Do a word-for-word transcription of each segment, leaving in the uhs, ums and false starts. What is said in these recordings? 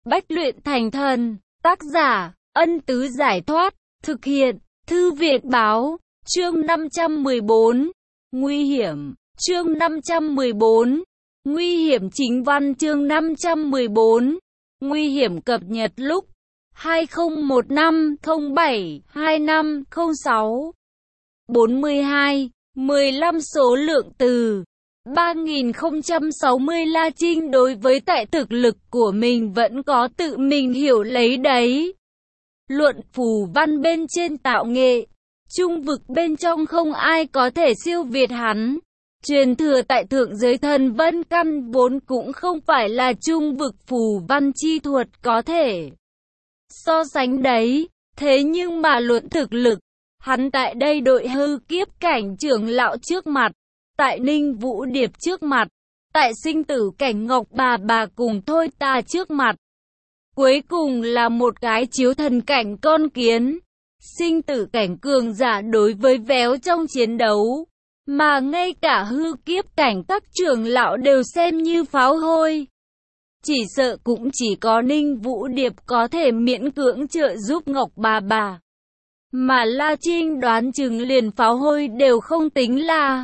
Bách luyện thành thần. Tác giả, Ân Tứ Giải Thoát. Thực hiện, Thư Việt Báo. Chương năm trăm mười bốn. Nguy hiểm. Chương năm trăm mười bốn. Nguy hiểm chính văn. Chương năm trăm mười bốn. Nguy hiểm cập nhật lúc hai không một năm không bảy hai năm không sáu. bốn mươi hai, mười lăm số lượng từ. ba nghìn không trăm sáu mươi La Trinh đối với tại thực lực của mình vẫn có tự mình hiểu lấy đấy. Luận phù văn bên trên tạo nghệ, trung vực bên trong không ai có thể siêu việt hắn. Truyền thừa tại thượng giới thần vân căn vốn cũng không phải là trung vực phù văn chi thuật có thể so sánh đấy. Thế nhưng mà luận thực lực, hắn tại đây đội hư kiếp cảnh trưởng lão trước mặt, tại Ninh Vũ Điệp trước mặt, tại sinh tử cảnh Ngọc Bà Bà cùng Thôi Ta trước mặt, cuối cùng là một cái chiếu thần cảnh con kiến. Sinh tử cảnh cường giả đối với véo trong chiến đấu, mà ngay cả hư kiếp cảnh các trưởng lão đều xem như pháo hôi. Chỉ sợ cũng chỉ có Ninh Vũ Điệp có thể miễn cưỡng trợ giúp Ngọc Bà Bà. Mà La Trinh đoán chừng liền pháo hôi đều không tính là.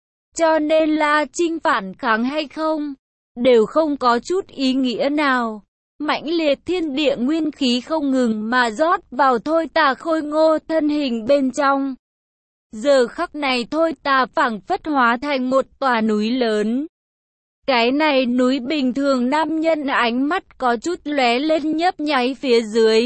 Cho nên La Trinh phản kháng hay không, đều không có chút ý nghĩa nào. Mãnh liệt thiên địa nguyên khí không ngừng mà rót vào Thôi Ta khôi ngô thân hình bên trong. Giờ khắc này Thôi Ta phảng phất hóa thành một tòa núi lớn. Cái này núi bình thường nam nhân ánh mắt có chút lóe lên nhấp nháy phía dưới.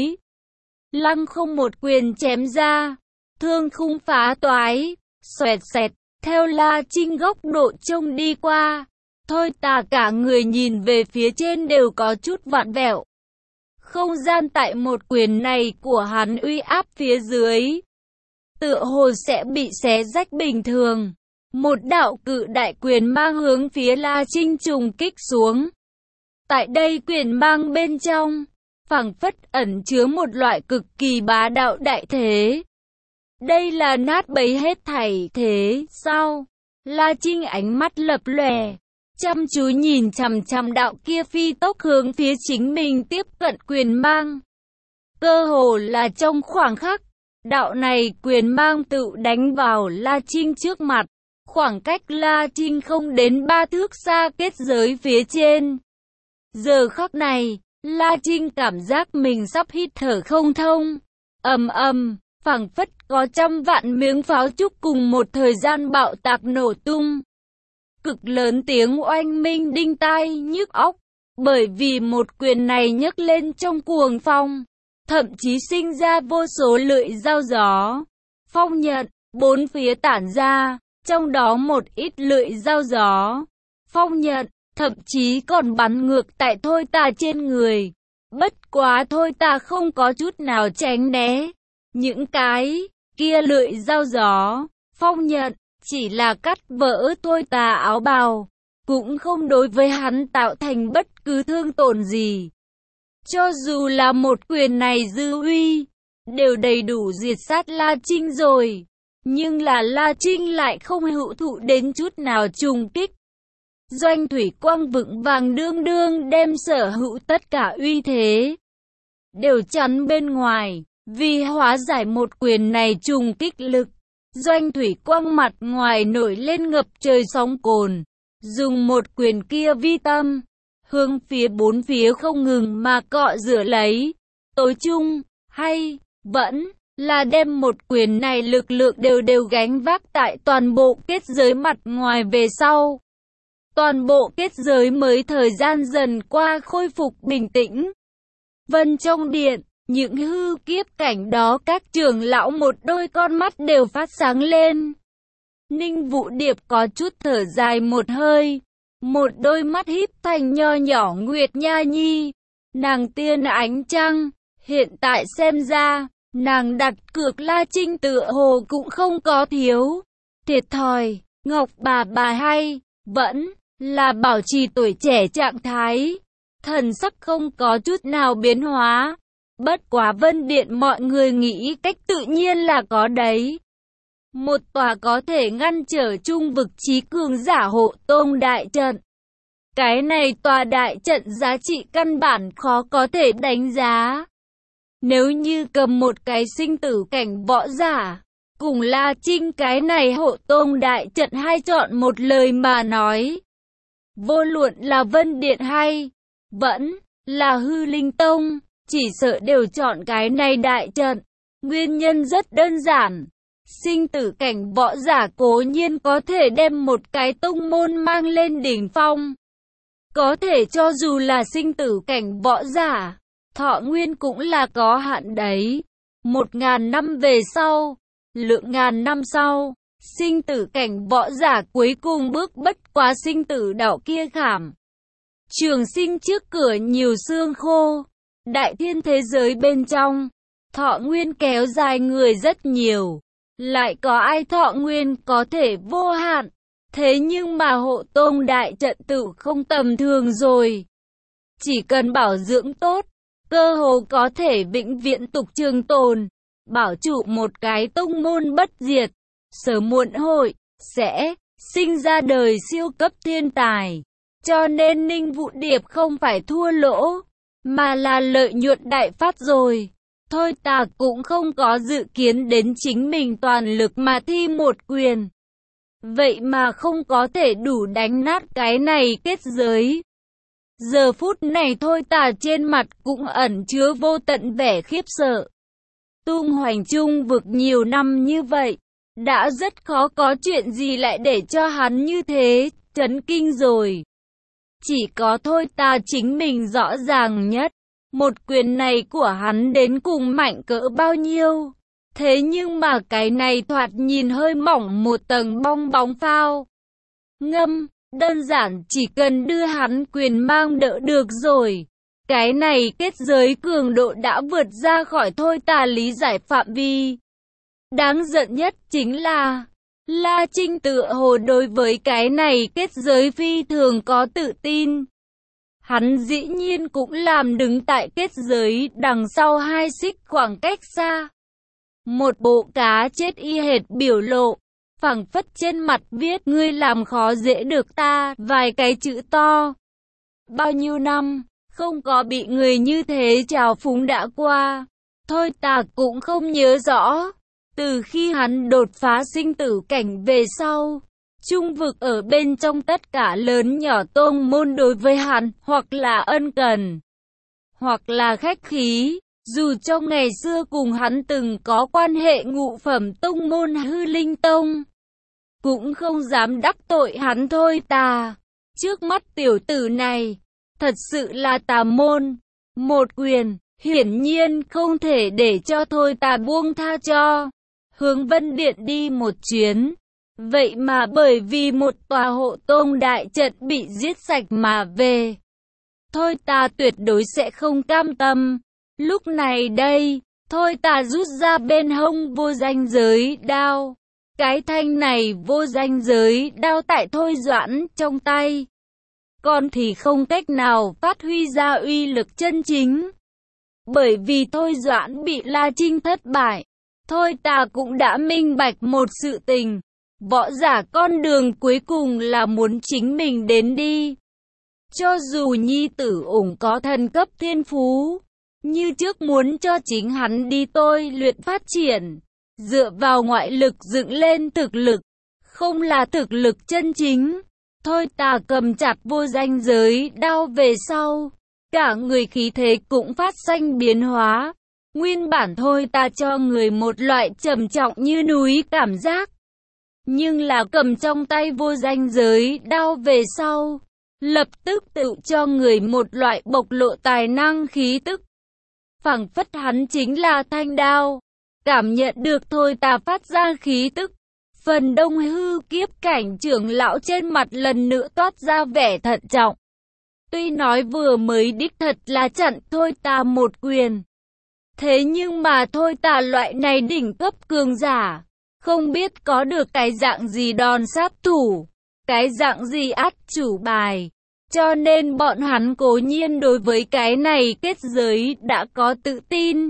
Lăng không một quyền chém ra, thương khung phá toái, xoẹt xẹt, theo La Trinh góc độ trông đi qua. Thôi Ta cả người nhìn về phía trên đều có chút vặn vẹo. Không gian tại một quyền này của hắn uy áp phía dưới, tựa hồ sẽ bị xé rách bình thường. Một đạo cự đại quyền mang hướng phía La Trinh trùng kích xuống. Tại đây quyền mang bên trong, phảng phất ẩn chứa một loại cực kỳ bá đạo đại thế. Đây là nát bấy hết thảy thế sao? La Trinh ánh mắt lập lòe, chăm chú nhìn chằm chằm đạo kia phi tốc hướng phía chính mình tiếp cận quyền mang. Cơ hồ là trong khoảng khắc, đạo này quyền mang tự đánh vào La Trinh trước mặt. Khoảng cách La Trinh không đến ba thước xa kết giới phía trên. Giờ khắc này, La Trinh cảm giác mình sắp hít thở không thông. Ầm ầm, phảng phất có trăm vạn miếng pháo trúc cùng một thời gian bạo tạc nổ tung. Cực lớn tiếng oanh minh đinh tai nhức óc, bởi vì một quyền này nhấc lên trong cuồng phong, thậm chí sinh ra vô số lưỡi dao gió. Phong nhận, bốn phía tản ra, trong đó một ít lưỡi dao gió, phong nhận, thậm chí còn bắn ngược tại Thôi Ta trên người. Bất quá Thôi Ta không có chút nào tránh né. Những cái kia lưỡi dao gió, phong nhận, chỉ là cắt vỡ Thôi Ta áo bào, cũng không đối với hắn tạo thành bất cứ thương tổn gì. Cho dù là một quyền này dư uy, đều đầy đủ diệt sát La Trinh rồi. Nhưng là La Trinh lại không hữu thụ đến chút nào trùng kích. Doanh thủy quang vững vàng đương đương đem sở hữu tất cả uy thế đều chắn bên ngoài. Vì hóa giải một quyền này trùng kích lực, Doanh thủy quang mặt ngoài nổi lên ngập trời sóng cồn. Dùng một quyền kia vi tâm, hướng phía bốn phía không ngừng mà cọ rửa lấy. Tối chung, hay, vẫn là đem một quyền này lực lượng đều đều gánh vác tại toàn bộ kết giới mặt ngoài về sau. Toàn bộ kết giới mới thời gian dần qua khôi phục bình tĩnh. Vân trong điện, những hư kiếp cảnh đó các trưởng lão một đôi con mắt đều phát sáng lên. Ninh Vũ Điệp có chút thở dài một hơi, một đôi mắt híp thành nho nhỏ Nguyệt Nha Nhi. Nàng tiên ánh trăng, hiện tại xem ra, nàng đặt cược La Trinh tựa hồ cũng không có thiếu thiệt thòi. Ngọc Bà Bà hay vẫn là bảo trì tuổi trẻ trạng thái, thần sắc không có chút nào biến hóa. Bất quá Vân Điện mọi người nghĩ cách tự nhiên là có đấy. Một tòa có thể ngăn trở trung vực chí cường giả hộ tông đại trận. Cái này tòa đại trận giá trị căn bản khó có thể đánh giá. Nếu như cầm một cái sinh tử cảnh võ giả, cùng La Trinh cái này hộ tông đại trận hay chọn một lời mà nói. Vô luận là Vân Điện hay, vẫn là Hư Linh Tông, chỉ sợ đều chọn cái này đại trận. Nguyên nhân rất đơn giản. Sinh tử cảnh võ giả cố nhiên có thể đem một cái tông môn mang lên đỉnh phong. Có thể cho dù là sinh tử cảnh võ giả, thọ nguyên cũng là có hạn đấy. Một ngàn năm về sau, lượng ngàn năm sau, sinh tử cảnh võ giả cuối cùng bước bất quá sinh tử đạo kia khảm. Trường sinh trước cửa nhiều xương khô, đại thiên thế giới bên trong, thọ nguyên kéo dài người rất nhiều. Lại có ai thọ nguyên có thể vô hạn. Thế nhưng mà hộ tông đại trận tự không tầm thường rồi. Chỉ cần bảo dưỡng tốt, cơ hồ có thể vĩnh viễn tục trường tồn, bảo trụ một cái tông môn bất diệt. Sớm muộn hội, sẽ sinh ra đời siêu cấp thiên tài. Cho nên Ninh Vũ Điệp không phải thua lỗ, mà là lợi nhuận đại phát rồi. Thôi ta cũng không có dự kiến đến chính mình toàn lực mà thi một quyền. Vậy mà không có thể đủ đánh nát cái này kết giới. Giờ phút này thôi ta trên mặt cũng ẩn chứa vô tận vẻ khiếp sợ. Tung hoành trung vực nhiều năm như vậy, đã rất khó có chuyện gì lại để cho hắn như thế, chấn kinh rồi. Chỉ có thôi ta chính mình rõ ràng nhất. Một quyền này của hắn đến cùng mạnh cỡ bao nhiêu. Thế nhưng mà cái này thoạt nhìn hơi mỏng một tầng bong bóng phao. Ngâm, đơn giản chỉ cần đưa hắn quyền mang đỡ được rồi. Cái này kết giới cường độ đã vượt ra khỏi thôi ta lý giải phạm vi. Đáng giận nhất chính là, La Trinh tựa hồ đối với cái này kết giới phi thường có tự tin. Hắn dĩ nhiên cũng làm đứng tại kết giới đằng sau hai xích khoảng cách xa. Một bộ cá chết y hệt biểu lộ, phảng phất trên mặt viết ngươi làm khó dễ được ta vài cái chữ to. Bao nhiêu năm, không có bị người như thế trào phúng đã qua. Thôi ta cũng không nhớ rõ. Từ khi hắn đột phá sinh tử cảnh về sau, trung vực ở bên trong tất cả lớn nhỏ tông môn đối với hắn, hoặc là ân cần, hoặc là khách khí. Dù trong ngày xưa cùng hắn từng có quan hệ ngụ phẩm tông môn Hư Linh Tông, cũng không dám đắc tội hắn thôi ta. Trước mắt tiểu tử này, thật sự là tà môn. Một quyền, hiển nhiên không thể để cho thôi ta buông tha cho. Hướng Vân Điện đi một chuyến. Vậy mà bởi vì một tòa hộ tông đại trận bị giết sạch mà về. Thôi ta tuyệt đối sẽ không cam tâm. Lúc này đây, thôi ta rút ra bên hông vô danh giới đao. Cái thanh này vô danh giới đao tại thôi Doãn trong tay. Còn thì không cách nào phát huy ra uy lực chân chính. Bởi vì thôi Doãn bị La Trinh thất bại. Thôi ta cũng đã minh bạch một sự tình. Võ giả con đường cuối cùng là muốn chính mình đến đi. Cho dù nhi tử ủng có thần cấp thiên phú, như trước muốn cho chính hắn đi tôi luyện phát triển. Dựa vào ngoại lực dựng lên thực lực, không là thực lực chân chính. Thôi ta cầm chặt vô danh giới đao về sau. Cả người khí thế cũng phát sinh biến hóa. Nguyên bản thôi ta cho người một loại trầm trọng như núi cảm giác. Nhưng là cầm trong tay vô danh giới đao về sau, lập tức tự cho người một loại bộc lộ tài năng khí tức. Phảng phất hắn chính là thanh đao. Cảm nhận được thôi ta phát ra khí tức. Phần đông hư kiếp cảnh trưởng lão trên mặt lần nữa toát ra vẻ thận trọng. Tuy nói vừa mới đích thật là chặn thôi ta một quyền. Thế nhưng mà thôi ta loại này đỉnh cấp cường giả, không biết có được cái dạng gì đòn sát thủ, cái dạng gì át chủ bài. Cho nên bọn hắn cố nhiên đối với cái này kết giới đã có tự tin.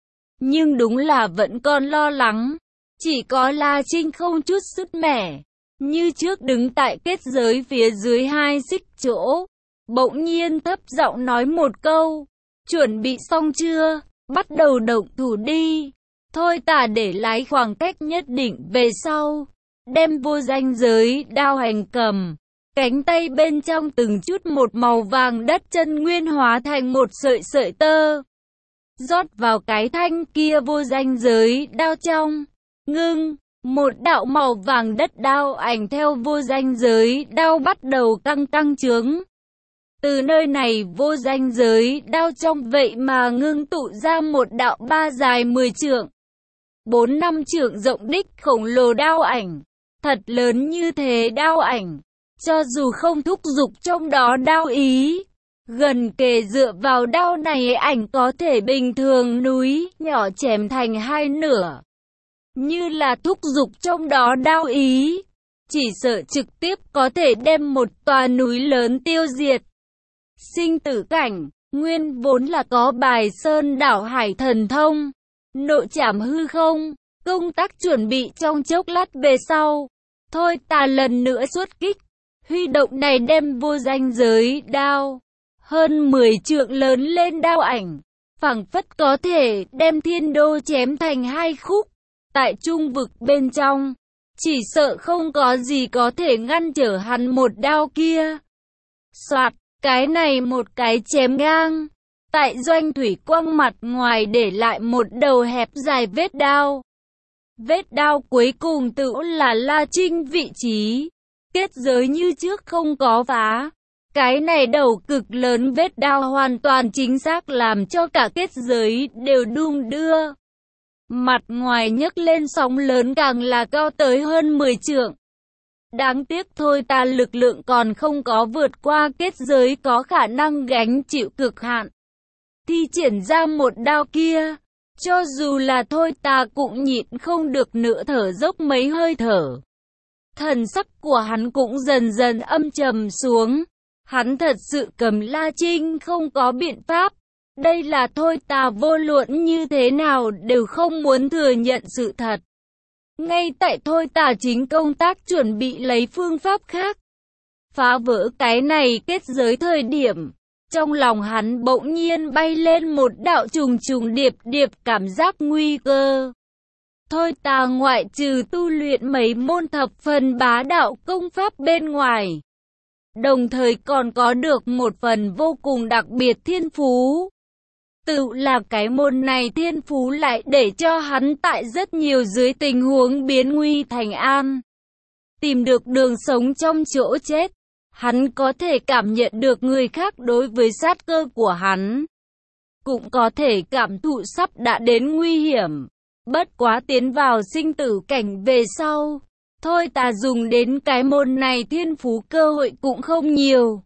Nhưng đúng là vẫn còn lo lắng. Chỉ có La Trinh không chút sứt mẻ, như trước đứng tại kết giới phía dưới hai xích chỗ. bỗng nhiên thấp giọng nói một câu, chuẩn bị xong chưa, bắt đầu động thủ đi. Thôi Tà để lái khoảng cách nhất định về sau, đem vô danh giới đao hành cầm. Cánh tay bên trong từng chút một màu vàng đất chân nguyên hóa thành một sợi sợi tơ. Rót vào cái thanh kia vô danh giới đao trong. Ngưng, một đạo màu vàng đất đao ảnh theo vô danh giới đao bắt đầu căng căng trướng. Từ nơi này vô danh giới đao trong vậy mà ngưng tụ ra một đạo ba dài mười trượng, bốn năm trượng rộng đích khổng lồ đao ảnh. Thật lớn như thế đao ảnh, cho dù không thúc giục trong đó đao ý, gần kề dựa vào đao này ảnh có thể bình thường núi nhỏ chém thành hai nửa. Như là thúc giục trong đó đao ý, chỉ sợ trực tiếp có thể đem một tòa núi lớn tiêu diệt. Sinh tử cảnh, nguyên vốn là có bài sơn đảo hải thần thông, nội trảm hư không, công tác chuẩn bị trong chốc lát về sau. Thôi Tà lần nữa xuất kích, huy động này đem vô danh giới đao, hơn mười trượng lớn lên đao ảnh, phảng phất có thể đem thiên đô chém thành hai khúc. Tại trung vực bên trong, chỉ sợ không có gì có thể ngăn trở hắn một đao kia. Soạt, cái này một cái chém ngang, tại doanh thủy quang mặt ngoài để lại một đầu hẹp dài vết đao. Vết đao cuối cùng tự là La Trinh vị trí, kết giới như trước không có phá. Cái này đầu cực lớn vết đao hoàn toàn chính xác làm cho cả kết giới đều đung đưa. Mặt ngoài nhấc lên sóng lớn càng là cao tới hơn mười trượng. Đáng tiếc thôi ta lực lượng còn không có vượt qua kết giới có khả năng gánh chịu cực hạn. Thi triển ra một đao kia, cho dù là thôi ta cũng nhịn không được nữa thở dốc mấy hơi thở. Thần sắc của hắn cũng dần dần âm trầm xuống. Hắn thật sự cầm La Trinh không có biện pháp. Đây là thôi ta vô luận như thế nào đều không muốn thừa nhận sự thật. Ngay tại thôi ta chính công tác chuẩn bị lấy phương pháp khác phá vỡ cái này kết giới thời điểm, trong lòng hắn bỗng nhiên bay lên một đạo trùng trùng điệp điệp cảm giác nguy cơ. Thôi ta ngoại trừ tu luyện mấy môn thập phần bá đạo công pháp bên ngoài, đồng thời còn có được một phần vô cùng đặc biệt thiên phú. Tự là cái môn này thiên phú lại để cho hắn tại rất nhiều dưới tình huống biến nguy thành an, tìm được đường sống trong chỗ chết. Hắn có thể cảm nhận được người khác đối với sát cơ của hắn, cũng có thể cảm thụ sắp đã đến nguy hiểm. Bất quá tiến vào sinh tử cảnh về sau, thôi ta dùng đến cái môn này thiên phú cơ hội cũng không nhiều.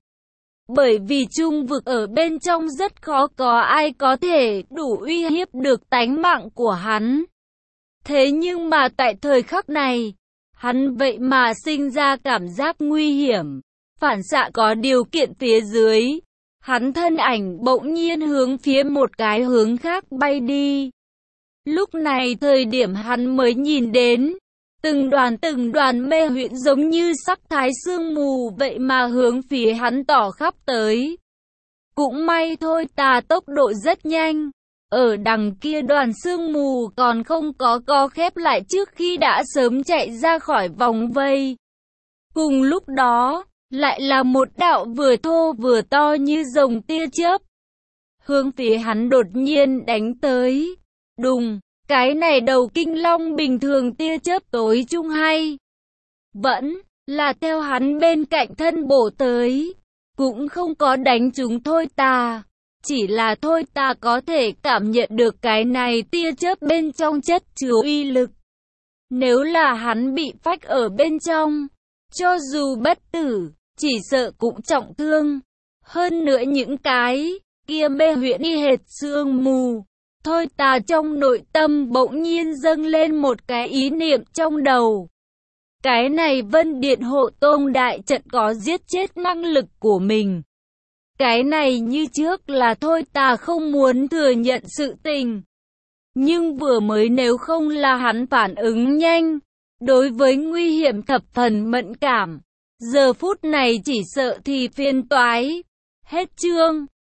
Bởi vì trung vực ở bên trong rất khó có ai có thể đủ uy hiếp được tánh mạng của hắn. Thế nhưng mà tại thời khắc này, hắn vậy mà sinh ra cảm giác nguy hiểm. Phản xạ có điều kiện phía dưới, hắn thân ảnh bỗng nhiên hướng phía một cái hướng khác bay đi. Lúc này thời điểm hắn mới nhìn đến, từng đoàn từng đoàn mê huyễn giống như sắc thái sương mù vậy mà hướng phía hắn tỏ khắp tới. Cũng may thôi ta tốc độ rất nhanh, ở đằng kia đoàn sương mù còn không có co khép lại trước khi đã sớm chạy ra khỏi vòng vây. Cùng lúc đó, lại là một đạo vừa thô vừa to như rồng tia chớp, hướng phía hắn đột nhiên đánh tới. Đùng, cái này đầu kinh long bình thường tia chớp tối trung hay vẫn là theo hắn bên cạnh thân bổ tới, cũng không có đánh trúng thôi ta. Chỉ là thôi ta có thể cảm nhận được cái này tia chớp bên trong chất chứa uy lực. Nếu là hắn bị phách ở bên trong, cho dù bất tử, chỉ sợ cũng trọng thương. Hơn nữa những cái kia mê huyễn y hệt sương mù. Thôi ta trong nội tâm bỗng nhiên dâng lên một cái ý niệm trong đầu. Cái này Vân Điện Hộ Tông đại trận có giết chết năng lực của mình. Cái này như trước là thôi ta không muốn thừa nhận sự tình. Nhưng vừa mới nếu không là hắn phản ứng nhanh, đối với nguy hiểm thập phần mẫn cảm, giờ phút này chỉ sợ thì phiền toái. Hết chương.